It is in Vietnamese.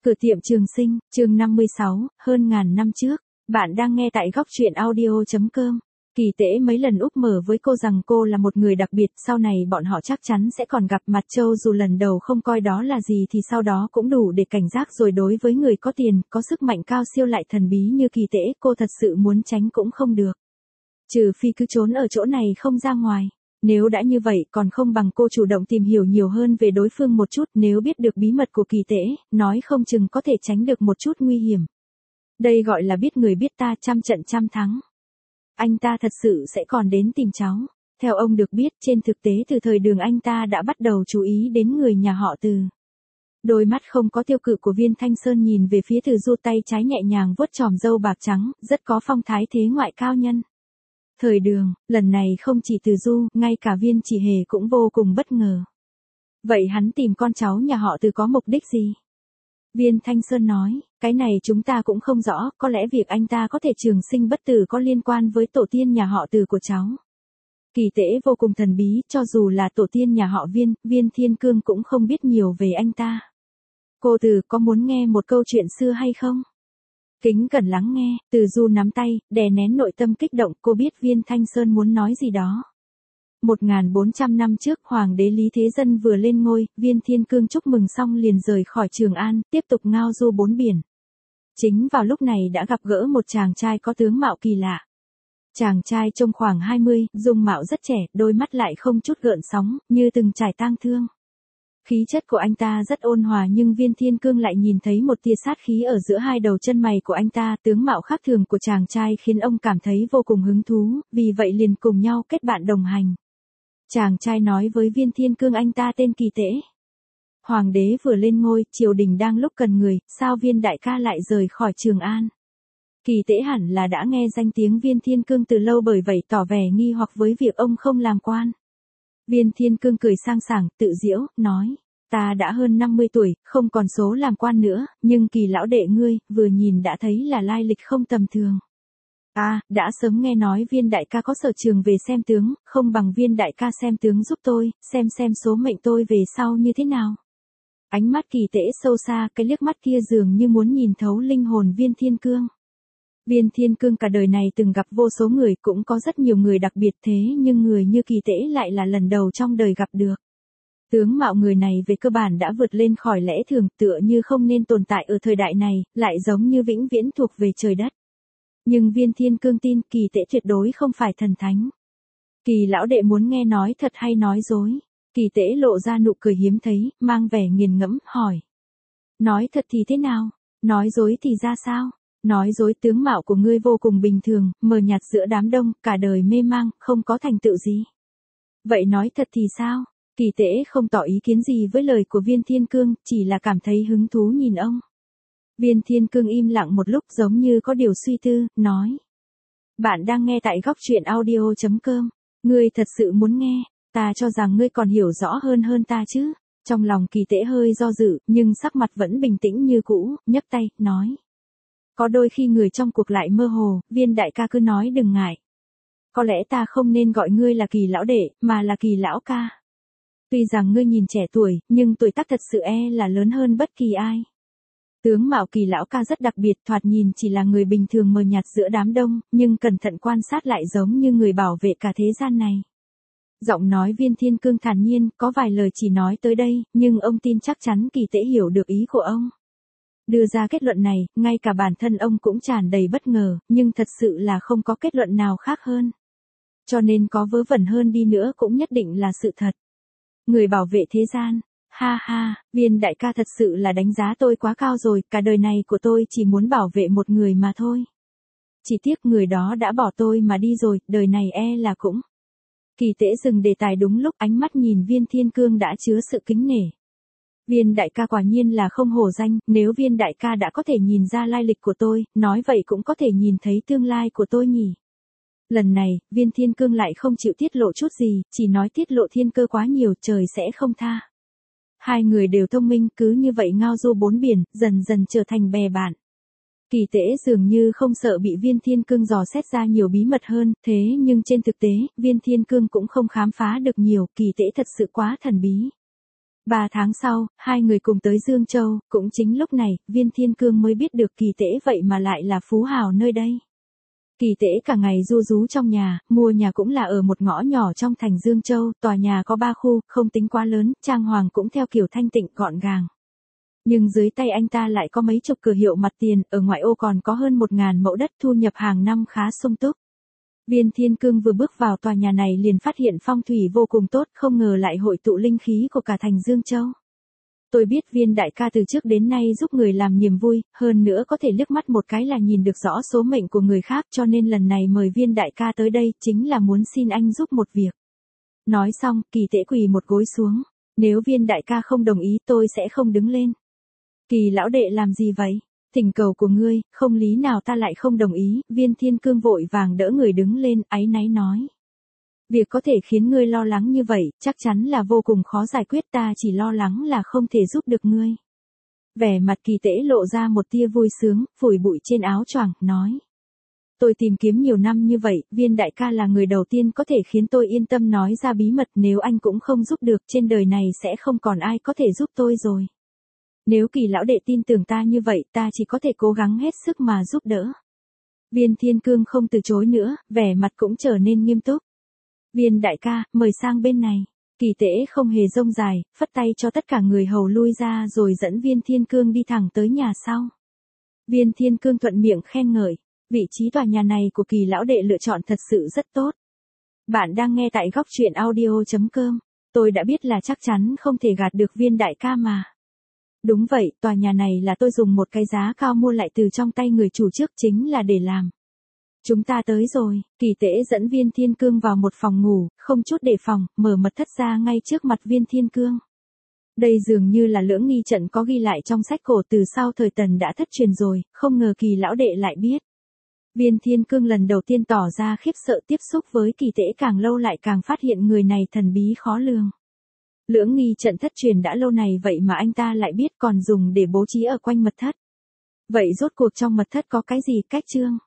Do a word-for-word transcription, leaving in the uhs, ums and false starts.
Cửa tiệm Trường Sinh, chương năm mươi sáu, hơn ngàn năm trước. Bạn đang nghe tại góc truyện audio.com. Kỳ Tễ mấy lần úp mở với cô rằng cô là một người đặc biệt, sau này bọn họ chắc chắn sẽ còn gặp mặt. Châu dù lần đầu không coi đó là gì thì sau đó cũng đủ để cảnh giác rồi. Đối với người có tiền, có sức mạnh cao siêu lại thần bí như Kỳ Tễ, cô thật sự muốn tránh cũng không được. Trừ phi cứ trốn ở chỗ này không ra ngoài. Nếu đã như vậy còn không bằng cô chủ động tìm hiểu nhiều hơn về đối phương một chút, nếu biết được bí mật của Kỳ Tễ, nói không chừng có thể tránh được một chút nguy hiểm. Đây gọi là biết người biết ta, trăm trận trăm thắng. Anh ta thật sự sẽ còn đến tìm cháu. Theo ông được biết, trên thực tế từ thời Đường anh ta đã bắt đầu chú ý đến người nhà họ Từ. Đôi mắt không có tiêu cự của Viên Thanh Sơn nhìn về phía Từ Du, tay trái nhẹ nhàng vuốt chòm râu bạc trắng, rất có phong thái thế ngoại cao nhân. Thời Đường, lần này không chỉ Từ Du, ngay cả Viên Chỉ Hề cũng vô cùng bất ngờ. Vậy hắn tìm con cháu nhà họ Từ có mục đích gì? Viên Thanh Sơn nói, cái này chúng ta cũng không rõ, có lẽ việc anh ta có thể trường sinh bất tử có liên quan với tổ tiên nhà họ Từ của cháu. Kỳ Tễ vô cùng thần bí, cho dù là tổ tiên nhà họ Viên, Viên Thiên Cương cũng không biết nhiều về anh ta. Cô Từ có muốn nghe một câu chuyện xưa hay không? Kính cẩn lắng nghe. Từ Du nắm tay, đè nén nội tâm kích động, cô biết Viên Thanh Sơn muốn nói gì đó. một nghìn bốn trăm năm trước, Hoàng đế Lý Thế Dân vừa lên ngôi, Viên Thiên Cương chúc mừng xong liền rời khỏi Trường An, tiếp tục ngao du bốn biển. Chính vào lúc này đã gặp gỡ một chàng trai có tướng mạo kỳ lạ. Chàng trai trông khoảng hai mươi, dung mạo rất trẻ, đôi mắt lại không chút gợn sóng, như từng trải tang thương. Khí chất của anh ta rất ôn hòa, nhưng Viên Thiên Cương lại nhìn thấy một tia sát khí ở giữa hai đầu chân mày của anh ta. Tướng mạo khác thường của chàng trai khiến ông cảm thấy vô cùng hứng thú, vì vậy liền cùng nhau kết bạn đồng hành. Chàng trai nói với Viên Thiên Cương anh ta tên Kỳ Tễ. Hoàng đế vừa lên ngôi, triều đình đang lúc cần người, sao Viên đại ca lại rời khỏi Trường An? Kỳ Tễ hẳn là đã nghe danh tiếng Viên Thiên Cương từ lâu, bởi vậy tỏ vẻ nghi hoặc với việc ông không làm quan. Viên Thiên Cương cười sang sảng, tự giễu, nói, ta đã hơn năm mươi tuổi, không còn số làm quan nữa, nhưng Kỳ lão đệ ngươi, vừa nhìn đã thấy là lai lịch không tầm thường. À, đã sớm nghe nói Viên đại ca có sở trường về xem tướng, không bằng Viên đại ca xem tướng giúp tôi, xem xem số mệnh tôi về sau như thế nào. Ánh mắt Kỳ Tễ sâu xa, cái liếc mắt kia dường như muốn nhìn thấu linh hồn Viên Thiên Cương. Viên Thiên Cương cả đời này từng gặp vô số người, cũng có rất nhiều người đặc biệt, thế nhưng người như Kỳ Tễ lại là lần đầu trong đời gặp được. Tướng mạo người này về cơ bản đã vượt lên khỏi lẽ thường, tựa như không nên tồn tại ở thời đại này, lại giống như vĩnh viễn thuộc về trời đất. Nhưng Viên Thiên Cương tin Kỳ Tễ tuyệt đối không phải thần thánh. Kỳ lão đệ muốn nghe nói thật hay nói dối? Kỳ Tễ lộ ra nụ cười hiếm thấy, mang vẻ nghiền ngẫm, hỏi. Nói thật thì thế nào? Nói dối thì ra sao? Nói dối tướng mạo của ngươi vô cùng bình thường, mờ nhạt giữa đám đông, cả đời mê mang, không có thành tựu gì. Vậy nói thật thì sao? Kỳ Tễ không tỏ ý kiến gì với lời của Viên Thiên Cương, chỉ là cảm thấy hứng thú nhìn ông. Viên Thiên Cương im lặng một lúc, giống như có điều suy tư, nói. Bạn đang nghe tại góc truyện audio.com. Ngươi thật sự muốn nghe, ta cho rằng ngươi còn hiểu rõ hơn hơn ta chứ. Trong lòng Kỳ Tễ hơi do dự, nhưng sắc mặt vẫn bình tĩnh như cũ, nhấc tay, nói. Có đôi khi người trong cuộc lại mơ hồ, Viên đại ca cứ nói đừng ngại. Có lẽ ta không nên gọi ngươi là Kỳ lão đệ, mà là Kỳ lão ca. Tuy rằng ngươi nhìn trẻ tuổi, nhưng tuổi tác thật sự e là lớn hơn bất kỳ ai. Tướng mạo Kỳ lão ca rất đặc biệt, thoạt nhìn chỉ là người bình thường mờ nhạt giữa đám đông, nhưng cẩn thận quan sát lại giống như người bảo vệ cả thế gian này. Giọng nói Viên Thiên Cương thản nhiên, có vài lời chỉ nói tới đây, nhưng ông tin chắc chắn Kỳ Tễ hiểu được ý của ông. Đưa ra kết luận này, ngay cả bản thân ông cũng tràn đầy bất ngờ, nhưng thật sự là không có kết luận nào khác hơn. Cho nên có vớ vẩn hơn đi nữa cũng nhất định là sự thật. Người bảo vệ thế gian. Ha ha, Viên đại ca thật sự là đánh giá tôi quá cao rồi, cả đời này của tôi chỉ muốn bảo vệ một người mà thôi. Chỉ tiếc người đó đã bỏ tôi mà đi rồi, đời này e là cũng. Kỳ Tễ dừng đề tài đúng lúc, ánh mắt nhìn Viên Thiên Cương đã chứa sự kính nể. Viên đại ca quả nhiên là không hổ danh, nếu Viên đại ca đã có thể nhìn ra lai lịch của tôi, nói vậy cũng có thể nhìn thấy tương lai của tôi nhỉ. Lần này, Viên Thiên Cương lại không chịu tiết lộ chút gì, chỉ nói tiết lộ thiên cơ quá nhiều, trời sẽ không tha. Hai người đều thông minh, cứ như vậy ngao du bốn biển, dần dần trở thành bè bạn. Kỳ Tễ dường như không sợ bị Viên Thiên Cương dò xét ra nhiều bí mật hơn, thế nhưng trên thực tế, Viên Thiên Cương cũng không khám phá được nhiều, Kỳ Tễ thật sự quá thần bí. Ba tháng sau, hai người cùng tới Dương Châu, cũng chính lúc này, Viên Thiên Cương mới biết được Kỳ Tễ vậy mà lại là phú hào nơi đây. Kỳ Tễ cả ngày ru rú trong nhà, mua nhà cũng là ở một ngõ nhỏ trong thành Dương Châu, tòa nhà có ba khu, không tính quá lớn, trang hoàng cũng theo kiểu thanh tịnh gọn gàng. Nhưng dưới tay anh ta lại có mấy chục cửa hiệu mặt tiền, ở ngoại ô còn có hơn một ngàn mẫu đất thu nhập hàng năm khá sung túc. Viên Thiên Cương vừa bước vào tòa nhà này liền phát hiện phong thủy vô cùng tốt, không ngờ lại hội tụ linh khí của cả thành Dương Châu. Tôi biết Viên đại ca từ trước đến nay giúp người làm niềm vui, hơn nữa có thể liếc mắt một cái là nhìn được rõ số mệnh của người khác, cho nên lần này mời Viên đại ca tới đây chính là muốn xin anh giúp một việc. Nói xong, Kỳ Tễ quỳ một gối xuống. Nếu Viên đại ca không đồng ý tôi sẽ không đứng lên. Kỳ lão đệ làm gì vậy? Thỉnh cầu của ngươi, không lý nào ta lại không đồng ý. Viên Thiên Cương vội vàng đỡ người đứng lên, áy náy nói. Việc có thể khiến ngươi lo lắng như vậy, chắc chắn là vô cùng khó giải quyết, ta chỉ lo lắng là không thể giúp được ngươi. Vẻ mặt Kỳ Tễ lộ ra một tia vui sướng, phủi bụi trên áo choàng, nói. Tôi tìm kiếm nhiều năm như vậy, Viên đại ca là người đầu tiên có thể khiến tôi yên tâm nói ra bí mật, nếu anh cũng không giúp được, trên đời này sẽ không còn ai có thể giúp tôi rồi. Nếu Kỳ lão đệ tin tưởng ta như vậy, ta chỉ có thể cố gắng hết sức mà giúp đỡ. Viên Thiên Cương không từ chối nữa, vẻ mặt cũng trở nên nghiêm túc. Viên đại ca, mời sang bên này. Kỳ Tễ không hề rông dài, phất tay cho tất cả người hầu lui ra rồi dẫn Viên Thiên Cương đi thẳng tới nhà sau. Viên Thiên Cương thuận miệng khen ngợi, vị trí tòa nhà này của Kỳ lão đệ lựa chọn thật sự rất tốt. Bạn đang nghe tại góc truyện audio chấm com, tôi đã biết là chắc chắn không thể gạt được Viên đại ca mà. Đúng vậy, tòa nhà này là tôi dùng một cái giá cao mua lại từ trong tay người chủ trước, chính là để làm. Chúng ta tới rồi. Kỳ Tễ dẫn Viên Thiên Cương vào một phòng ngủ, không chút đề phòng, mở mật thất ra ngay trước mặt Viên Thiên Cương. Đây dường như là lưỡng nghi trận có ghi lại trong sách cổ từ sau thời Tần đã thất truyền rồi, không ngờ Kỳ lão đệ lại biết. Viên Thiên Cương lần đầu tiên tỏ ra khiếp sợ, tiếp xúc với Kỳ Tễ càng lâu lại càng phát hiện người này thần bí khó lường. Lưỡng nghi trận thất truyền đã lâu này vậy mà anh ta lại biết, còn dùng để bố trí ở quanh mật thất. Vậy rốt cuộc trong mật thất có cái gì? Cách chương.